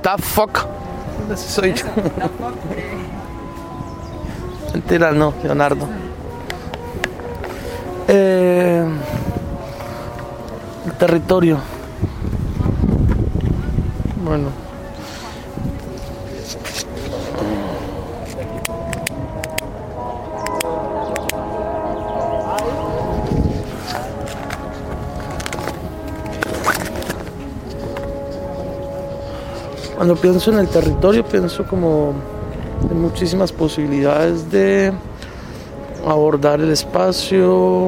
The fuck. Ese soy yo. Mentira, no, Leonardo. El territorio. Bueno. Cuando pienso en el territorio, pienso como en muchísimas posibilidades de abordar el espacio,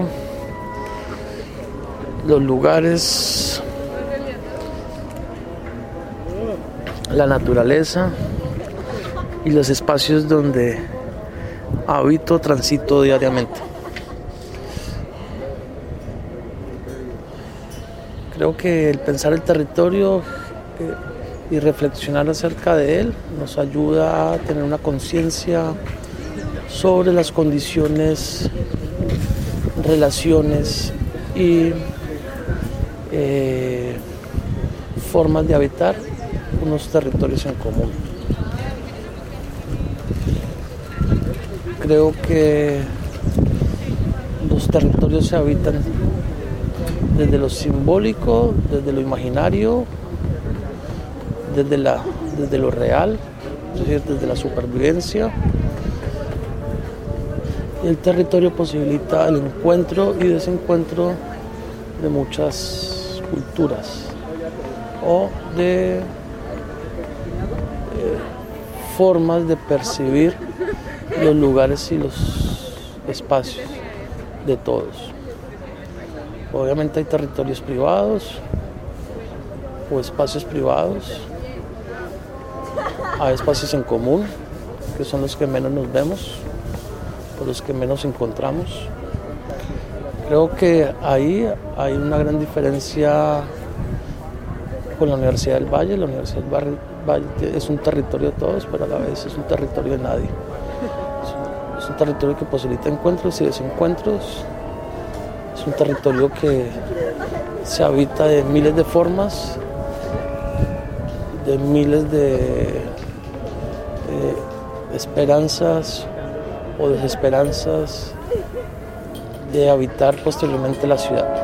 los lugares, la naturaleza y los espacios donde habito, transito diariamente. Creo que el pensar el territorio y reflexionar acerca de él nos ayuda a tener una conciencia sobre las condiciones, relaciones y formas de habitar unos territorios en común. Creo que los territorios se habitan desde lo simbólico, desde lo imaginario, desde lo real, es decir, desde la supervivencia. Y el territorio posibilita el encuentro y desencuentro de muchas culturas o de formas de percibir los lugares y los espacios de todos. Obviamente hay territorios privados o espacios privados, hay espacios en común, que son los que menos nos vemos, por los que menos encontramos. Creo que ahí hay una gran diferencia con la Universidad del Valle. La Universidad del Valle es un territorio de todos, pero a la vez es un territorio de nadie. Es un territorio que posibilita encuentros y desencuentros. Es un territorio que se habita de miles de formas, de miles de esperanzas o desesperanzas de habitar posteriormente la ciudad.